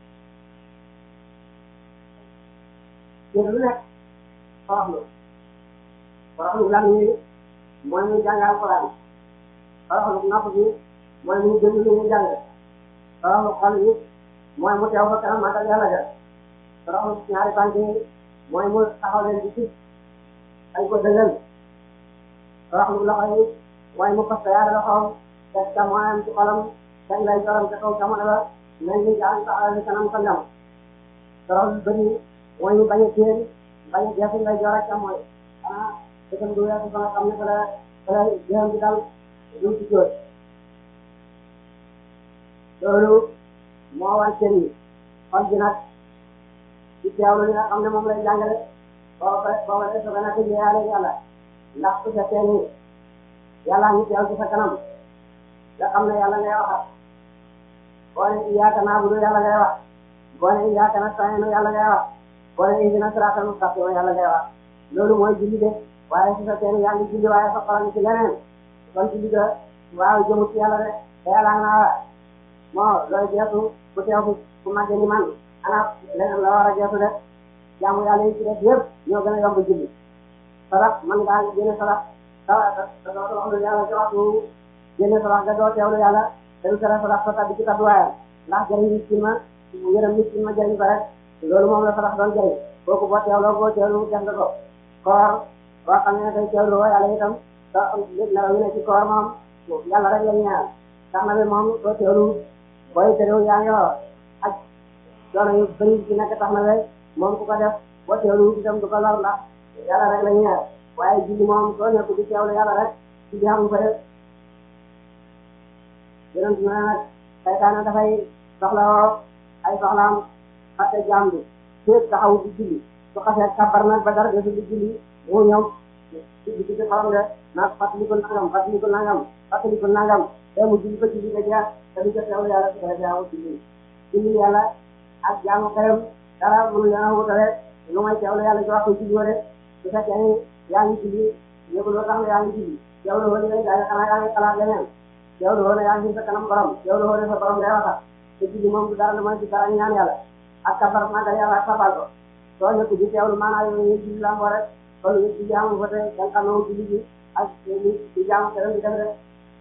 cër lu nekk toroxlu toroxlu lan yi mooy muy jàng alquran toroxlu nopp bi mooy muy déglu li muy jàng toroxlu xol yi mooy mu teew fa kanam magal yàlla ja toroxlu ñaari tànk yi mooy mu taxaw leen di gis dañ ko dëggal toroxlu loxo yi mooy mu fas yaare loxoom teg jamonoyam ci xolam dañ lay joram ca kaw jamono la nañ ñu jàng taxaw ci kanam sa ndam toroxlu bëri mooy mu bañ a téen bañ a jeexul ngay joor ak càmmooñ ah dëkkam du weesu ba nga xam ne fa la fa la jéem bi dal duñ ci jóot loolu moo war cër yi xol bi nag ci teewlu li nga xam ne moom lay jàngale boo ko boo ko defee ba nag yàlla yàlla ndax su fekkee ni yàlla ngi teew ci sa kanam nga xam ne yàlla ngay waxat boo ne iyyaaka na'budu yàlla ngay wax boo ne iyyaaka nasta'iin yàlla ngay wax boo ne ihdina siraatal mustaqiim yàlla ngay wax loolu mooy julli de waaye su fekkee ni yaa ngi julli waaye sa xol ci leneen kon julli ga waaw jëmu ci yàlla de te yàlla naa moo looy jeetu ku teew ku ku màgge ni man ana leneen la war a jeetu de jaamu yàlla yi ci def yëpp ñoo gën a yomb julli sarax man ngaa génne sarax sa sa doo wax lu yàlla ci waxtu génne sarax nga doo teewlu yàlla te du tere sarax sa tabbi ci tabluwaayam ndax jëriñ miskin ma yërëm miskin ma jëriñ ko rek loolu moom la sarax doon jëriñ kooku boo teewloo boo teewlu def nga ko koor boo xam ne day teewlu woo yàlla itam te nelaw yi ne ci koor moom yàlla rek la ñaar tax na bi moom boo teewlu booy terew yaa ngi wax ak coono yu bëri ci nekk tax na be moom ku ko def boo teewlu itam du ko lor ndax yàlla rek la ñaar waaye julli moom soo nekk di teewlu yàlla rek ci jaamu ko def yonent na nag saytaane dafay soxlawoo ay soxlaam fàtte jaam bi fépp taxaw di julli su xasee kabar nag ba dara desul di julli mu ñëw ci di ci xolam de nag fàttaliku nangam fàttaliku nangam fàttaliku nangam te mu julli ba julli nga jeex te du ko teewlu yàlla su ko jaamu julli julli yàlla ak jaamu xelam dara mënu leen a wutale lu may teewlu yàlla ci waxtu julli de su fekkee ni yaa ngi julli yëguloo tax na yaa ngi julli teewlu woo ngay jaay xanaa yaa ngi xalaat leneen teewlu woo ne yaa ngi sa kanam borom teewlu woo ne sa borom day waxat te julli moom du dara lu may di dara ñaan yàlla ak kabar magal yàlla ak sabal ko soo nekk di teewlu maanaam yooyu julli la moo rek kon ñu ci jaamu fa tey da nga xam ne julli bi ak di jaamu xelam di def rek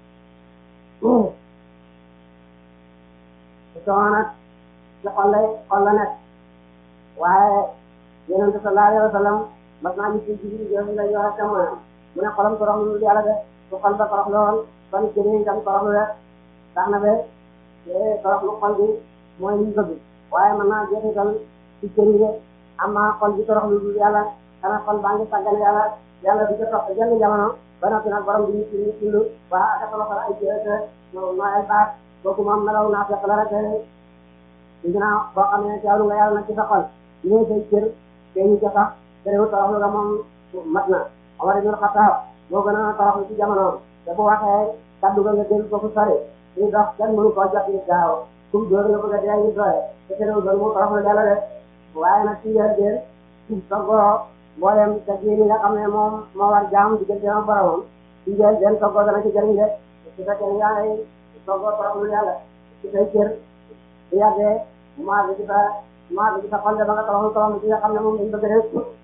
soo nag ci xol lay xol la nekk waaye yonent sallallahu alayhi wa sallam mas naa gis ci julli jooju lay yor ak jamono mu ne xolam toroxlu lu yàlla de su xol ba toroxlu woon kon jëriñ itam toroxlu de tax na be te toroxlu xol bi mooy liñ bëgg waaye mën naa jeexital ci cëri de amma xol bi toroxlu lu yàlla xanaa xol baa ngi sàggane yàlla yàlla di ko topp jenn jamono ba noppi nag borom bi ñu ci ñu tullu waa ak toroxal ay jërëjëf no ay baat kooku moom nelaw naa fekk la rek dinaa boo xam ne teewlu nga yàlla nag ci sa xol ñëw say cër te ñu ca sax te réew toroxlu nga moom mat na Omar ibn Khattab moo gën a toroxlu ci jamono te bu waxee kaddu ga nga dégg ko fu sori suñu dox kenn mënu koo jot ni gaaw kum dóor nga bëgg a dee ñu doye te te réew doon mu toroxlu yàlla de waaye nag ci yéen déer toggoo mboolem te ji nga xam ne moom moo war jaam diggante ak boromam ci yéen déer toggoo dana ci jëriñ de su fekkee yaa ngay toggoo toroxlu yàlla ci say cër bu yàggee maa ngi ci sa maa ngi ci sa xol de ba nga toroxlu toroxlu ci nga xam ne moom lañ bëgg a def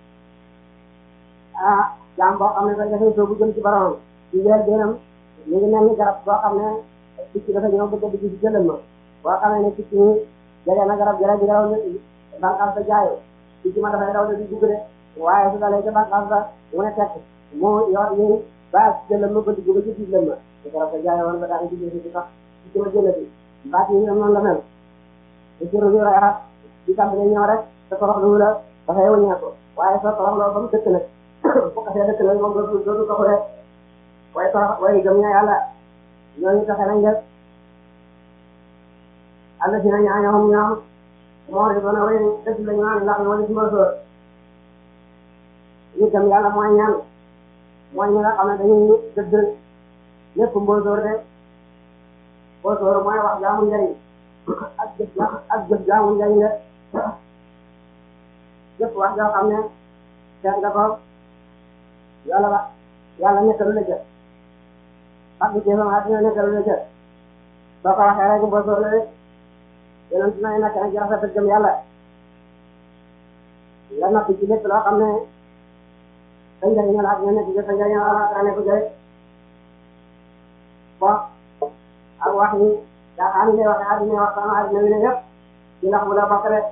ah jaam boo xam ne dañ dafay soobu jëm ci boromam ci yéen déenam ñu ngi mel ni garab boo xam ne picc dafa ñëw bëgg a dugg ci jëlal ma boo xam ne picc ñi jege na garab jërë gi raw banqaas ba jaayoo picc ma dafay raw de di dugg de waaye su dalee ca banqaas ba mu ne tekk mu yor yi ba jëlal ma ba dugg ba ci biir lëm ma te garab ba jaayoo woon ba daa ngi ci sax picc ma jëlati baat yi ñoom noonu la mel te ci rubi rayaat di tàmbali ñëw rek te toroxlu la dafay wëññeeku waaye soo toroxloo ba mu dëkk nag bu ko see dëkk nag moom dootu dootu ko xule waaye torox waaye gëm ña yàlla ñooñu taxe nañ def àll si na ñaañoom ñoom moo ne doon way dëgg la ñu naan ndax moo ne si mbosóor ñu gëm yàlla mooy ñaan mooy ñi nga xam ne dañuy dëgg lépp mbosóor de mbosóor mooy wax jaamu njëriñ ak jëf ak jëf jaamu njëriñ de jëpp wax joo xam ne seet nga ko yàlla ba yàlla nekkalu la jëf ak bi ci sama dina nekkalu la jëf soo ko waxee rek mbosóor la de yéen si nay nekk nag ci rafet gëm yàlla nga noppi ci lépp loo xam ne sa njëriñ la ak nga nekk ci sa njëriñ la ak nekk ci ko ak wax yi daa xam ne waxee àddina wax sama àddina wi ne yëpp ci ndax mu la bokk rek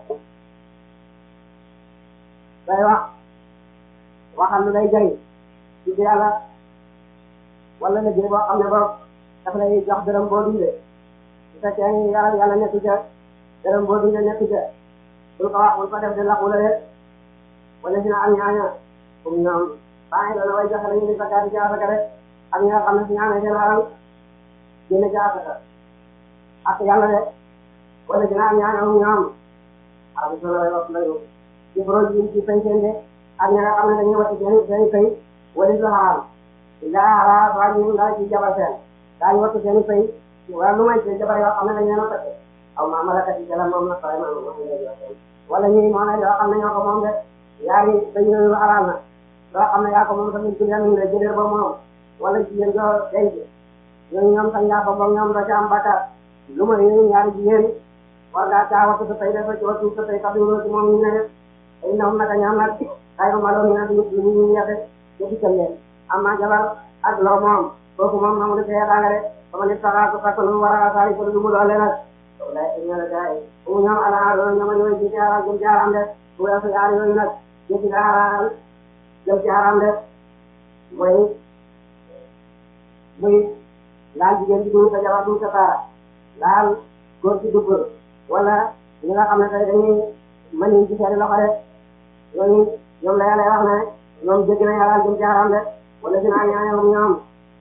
day wax waxal lu lay jëriñ ci yàlla wala liggéey boo xam ne boobu daf lay jox dërëm boo dundee su fekkee ni yàlla yàlla nekk ca dërëm boo dundee nekk ca bul ko wax bul ko def de laxu la de wala si na am ñaaña comme ñoom bàyyi doona way joxe lañu di sakkaati ci asaka rek ak ñi nga xam ne si ñaamee seen alal génne ci asaka ak yàlla de wala si na am ñaaña mu ñoom am solo lay wax layu ci projet yi ci fay seen de ak ñi nga xam ne dañuy wati seen seen fay wala si xaram daa xaraa waa ñu dara ci jabar seen daañu wati seen fay wala lu may ci jabar yoo xam ne dañu leen a fekk aw ma malakat yi jëla moom na fay ma wala ñuy moo ne yoo xam ne ñoo ko moom de yaa ngi dañu leen xaraam na loo xam ne yaa ko moom tamit ci leen la jëlee ba moom wala jigéen joo denc ñooñu ñoom sañ ngaa ko moom ñoom da ca am bakkaar lu ma yéen ñaari jigéen war ngaa caa wattu sa tey dafa ci wattu sa tey kat yu ci moom ñu ne def ay ñoom naka ñoom nag ay ma loolu ñu ne duñu lu ñu yete te dikkal leen am naa jabar ak loo moom kooku moom na mu defee yaakaar rek sama nit saxaa ko fekk lu mu war a saari ko lu mu doole nag wala ñu ne gaay bu ñoom ala loolu ñoom ñooy ci jaara jëm jaaram de bu weesu yaar yooyu nag ci jaara jëm jaaram de mooy muy laal jigéen ji du sa jabar du sa taara laal góor ci dugg wala ñi nga xam ne tey dañuy mën ci seen loxo rek ñooñu ñoom la yàlla wax ne ñoom jéggi na yàlla jëm jaaram de wala dinaa ñaanal ñoom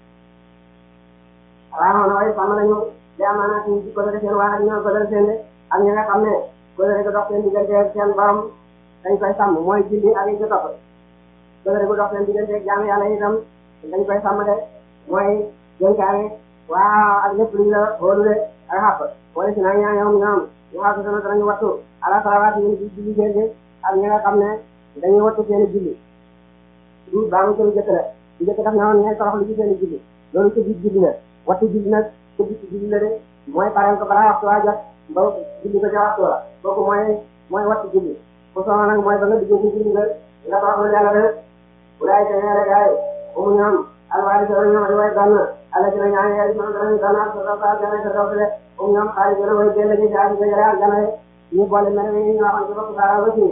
waaw na way sàmm nañu di amaana ci ci ko def seen waa ak ñoom ko def seen de ak ñi nga xam ne ko def ko dox seen diggante ak seen borom dañ koy sàmm mooy julli ak yi ci topp ko def ko dox seen diggante ak jaam yàlla itam dañ koy sàmm de mooy jënkaane waaw ak lépp luñ la wóolu de ak xàpp wala si naa ñaanal ñoom ñu wax ko sama danañu wattu ala salawaat yi di julli seen de ak ñi nga xam ne dañuy wattu seen julli du baamu seen jëkk la di jëkk daf ne woon ñooy torox lu ci seen julli loolu ci biir julli la wattu julli nag ci biir julli la de mooy pareel ko balaa waxtu waa jot ba julli ko ca waxtu la kooku mooy mooy wattu julli ku soxla nag mooy ba nga duggee ci julli nga nga toroxlu yàlla de bu daay te ñeere gaay umu ñoom alwaari soo ñoom di way gann ala ci na ñaan yàlla ñoom danañu gannaar sa sa sa gane sa daw de umu ñoom xaari gën a way génn ci jaasi ko jëre ak gane ñu boole mere yi ñu waxoon ci bopp saara ba ci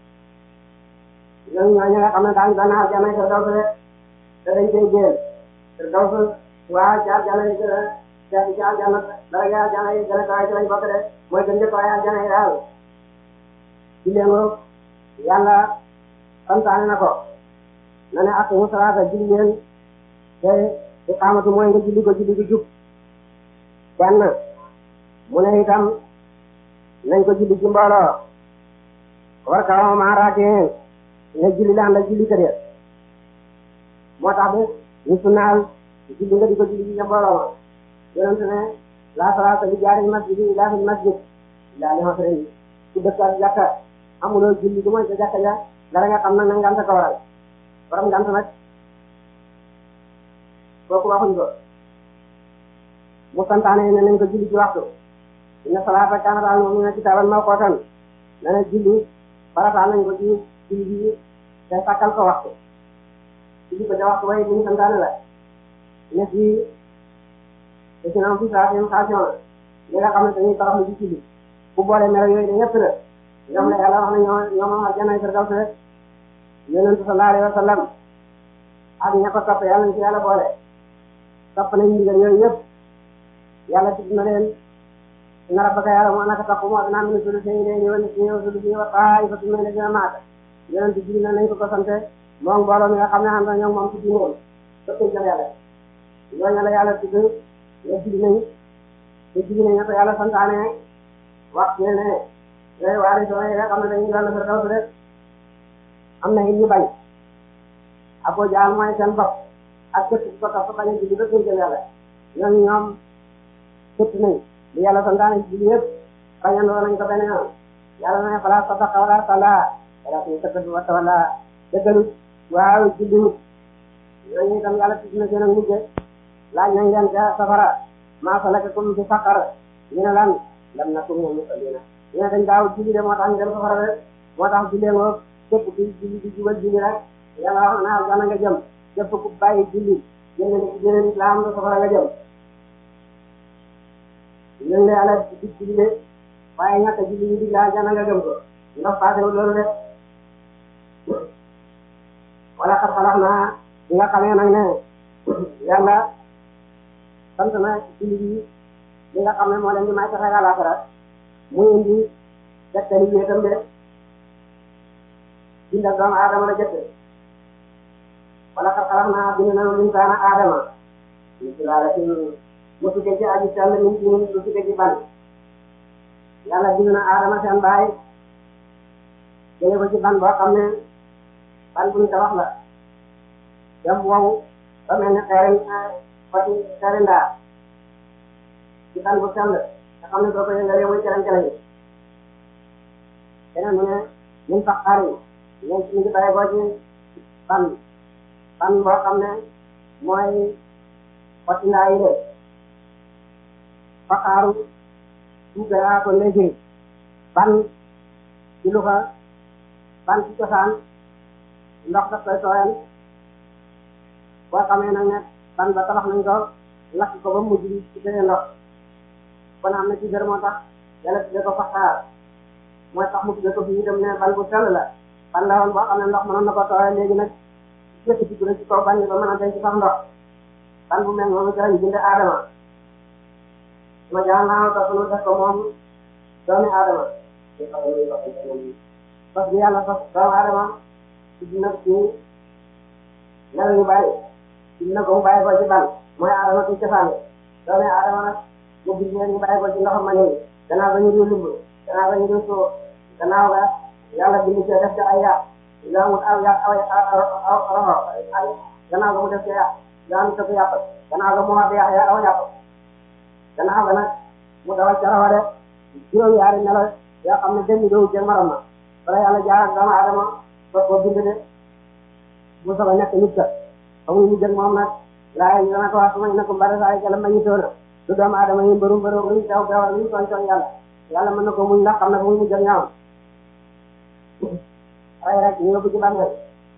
ñooñu ñoo ñi nga xam ne daañu gannaar gane sa daw de te dañ koy génn sa daw sa waa jaar jana yi gën a jaar jaar jana dara jaar jana yi gën a kaay ci lañ bokk de mooy gën njëkk waaye jana yi daal ci léegi yàlla santaane na ko na ne ak mu salaata julli leen te iqaamatu mooy nga julli ko julli ko jub benn mu ne itam nañ ko julli ci mbooloo war ka ma raakee nga julli laan la julli ko de moo tax de ñu sunnaal julli nga di ko julli ci mbooloo yonente ne la salaata li jaari masjid illa fil masjid illa li xasrin ci dëkk ak jàkka amuloo julli du mooy ca jàkka ja dara nga xam nag na ngant ko waral borom ngant nag kooku waxuñ ko mu santaane ne nañ ko julli ci waxtu inna salaata kaanat alal mu'miniina kitaaban mawquutan ne na julli farataal nañ ko ci julli bi te sàkkal ko waxtu julli ko ca waxtu way bu ñu santaane la ne fii te ci noonu fi saa seen xaation li nga xam ne dañuy toroxlu ci julli bu boole melo yooyu de ñett la ñoom la yàlla wax ne ñoo ñoo moom àjjana firdaws rek yonent sallallahu alayhi wa sallam ak ña ko topp yàlla nañ ci yàlla boole topp nañ ndigal yooyu yëpp yàlla tudd na leen inna rabbaka yàlla moo naka topp moo dinaa mën sulu sey leen yoon si ñëw sulu si wa taa'ifatu mina llaziina maaka yonent bi na nañ ko ko sante moom mbooloo mi nga xam ne xam na ñoom moom ci diineem topp jëm yàlla ñooñu la yàlla tudd ne julli nañ te julli nañ ko yàlla santaane wax ne ne yooyu waari soo yi nga xam ne dañuy doon firdaws rek am na it ñu bañ Abu Jahl mooy seen bopp ak képp ko topp bañ a julli ba jëm yàlla ñooñu ñoom képp nañ li yàlla santaane julli yëpp bañandoo nañ ko benn yoon yàlla na fala sadaqa wala salla walakin kazzaba wa tawalla dëggalut waaw julliwut ñooñu itam yàlla tudd na seen ak mujj laaj nañ leen ca safara maa salakakum fi saqar ñu ne lan lam nakum minal musalliina ñu ne dañ daaw julli de moo tax ñu dem safara rek moo tax jullee ngoo képp ku julli di jubal julli rek yàlla wax na aljana nga jëm képp ku bàyyi julli génn ne ci yeneen islam do safara nga jëm ñun de yàlla di julli de waaye ñàkk julli ñu dig la aljana nga jëm ko ndax paasewul loolu de wala xar xalax naa di nga xamee nag ne yàlla sant na julli bi li nga xam ne moo leen di may tax a àllaaxira muy indi tegtali wéetam de bindal doomu aadama la jëkk wala xar xaram naa bind na lu insaana aadama ñu ci laala ci mu tukkee ci aji sell min ci lu tukkee ci ban yàlla bind na aadama seen baay jële ko ci ban boo xam ne ban bu ñu tabax la dem wow ba mel ne xeeri foti xeeri ndaa ci ban bu sell nga xam ne doo ko yëngalee muy ceren ceren yi keneen mu ne ñun sax xaar yi ñun ñu ngi bàyyi ko ci ban ban boo xam ne mooy foti ndaa yi de faxaaru suugaraa ko léegi ban ci lu ko ban ci cosaan ndox daf koy tooyal boo xamee nag ne ban ba tabax nañ ko lakk ko ba mujj ci beneen ndox kon am na ci gër moo tax yàlla tudde ko faxaar mooy tax mu tudde ko fii itam ne ban bu sell la ban la woon boo xam ne ndox mënoon na ko tooyal léegi nag jëkk ci gure ci kaw ban yi ba mën a denc sax ndox ban bu mel noonu ci lañ binde aadama ma jaan naa tax nu def ko moom doomi aadama parce que yàlla sax doomu aadama ci dina ci nelaw yu bàyyi ci dina ko mu bàyyi ko ci ban mooy aadama ci cosaan doomi aadama nag mu gis ñu bàyyi ko ci ndoxam ma nii gannaaw ba ñu di lumb gannaaw ba ñu di soo gannaaw ba yàlla bind ci def ci ay yàq yaa mu aw yàq aw roxo ay gannaaw ba mu def ci yàq yaa mu tëgg yàq gannaaw ba mu wax yàq yaa aw yàq gannaaw ba nag mu dawal ca rawa de juróom yaari nelaw yoo xam ne benn doowu jël maram ma wala yàlla jaar ak doomu aadama ba ko bind de mu soog a nekk nit ka ba muy mujj ak moom nag laay dana ko wax su ma ñu ne ko mbare saa yi jëlam ma ñu toona du doomu aadama yi mbëru mbëru luñ teew teewal luñ tooñ tooñ yàlla yàlla mën na ko muñ ndax xam ne ba muy mujj ak ñaawam ray rek ñu yóbbu ci bàmmeel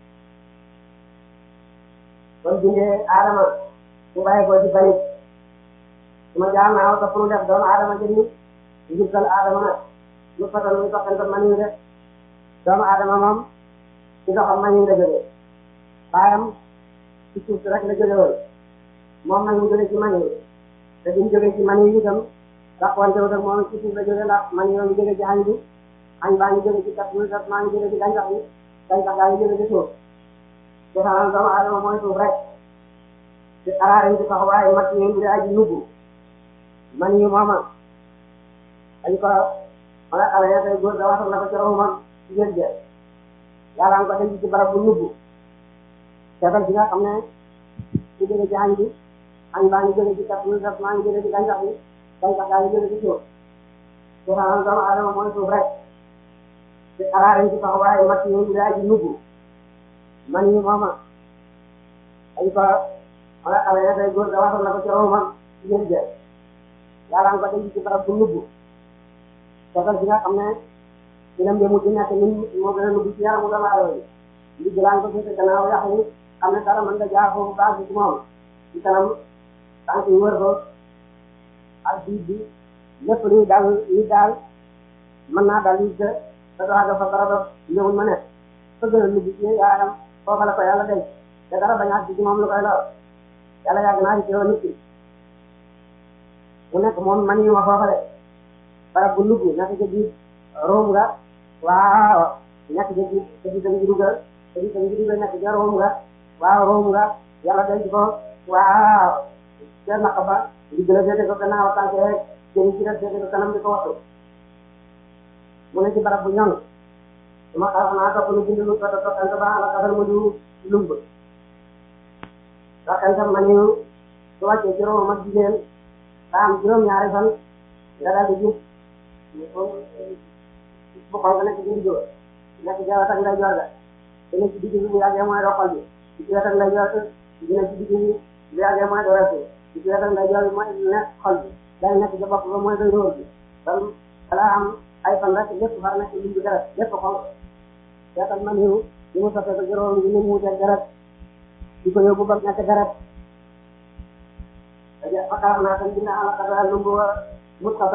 kon bindee aadama mu bàyyi ko ci banit su ma jaar naaw topp nu def doomu aadama ci nit njurtal aadama nag lu fatal muy toppante maniw de doomu aadama moom ci doxam maniw la jógee baayam ci suuf si rek la jóge woon moom nag mu jóge ci maniw te bi mu jógee ci maniw itam ndax wante wu moom ci suuf la jóge ndax maniw ngi jóge ci añ bi añ baa ngi jóge ci kat muy kat maa ngi jóge ci gàncax bi gàncax gaa ngi jóge ci suuf te xanaa doomu aadama mooy suuf rek te xaraarañ ci sax waaye mat yi di aji nugg maniw mooma dañ ko ma nga xamee ne tey góor ga waxal na ko ci roxumam ci jël jël yàlla nga ko denc ci barab bu nubbu seetal bi nga xam ne ci jóge ci añ bi añ baa ngi jóge ci kat muy kat maa ngi jóge ci gàncax bi gàncax gaa ngi jóge ci suuf te xanaa doomu aadama mooy suuf rek te xaraarañ ci sax waaye mat yi di aji nubbu man yi mooma dañ ko ma nga xamee ne tey góor ga waxal na ko ci roxumam ci jël jël yàlla nga ko denc ci barab bu nubbu seetal bi nga xam ne dina mbéy mu ci nekk ñun moo gën a nubbi ci yaramu doomu aadama yi li jëlaan ko féete gannaaw yàq yi xam ne dara mën nga jaar foofu baax bi ci moom ci kanam tànk yi wër ko ak biir bi lépp luy daal luy daal mën naa daal luy te te doo àgg fa dara ñëwul ma nekk fa gën a nubbi ci yaayam foofa la ko yàlla denc te dara bañ a ci moom lu koy lor yàlla yàgg naa ci teewoon nit ki mu nekk moom man yi ma foofa de barab bu nugg nekk ca biir room nga waaw nekk ca biir ca biir tamit dugal ca biir tamit dugal nekk ca room nga waaw room nga yàlla denc ko waaw ca naq ba di gën a féete ko gannaaw tànk rek jëni ci def féete ko kanam di ko waxtu mu ne ci barab bu ñoŋ suma xaw naa topp nu bind lu toto toppante ba ala kasal mu du lumb toppante ma niw su wàccee ci room ak jigéen daa am juróom-ñaari fan nga daal di gis bu xonk nekk ci ndijoor nekk ci wet ak ndeyjoor ga te nekk ci digg bi bu yàggee mooy roxol bi ci wet ak ndeyjoor bi nekk ci digg bi bu yàggee mooy doole bi ci wet ak ndeyjoor bi mooy nekk xol bi day nekk ci bopp ba mooy doy róor bi kon balaa am ay fan rek lépp far nekk lim bi deret lépp xonk seetal man yiw li mu sottee ko juróom bi ni mu wuteeg deret di ko yóbbu ba nekk deret daje fakkaar naa tan dina ala kadal lumbu wa Mustafa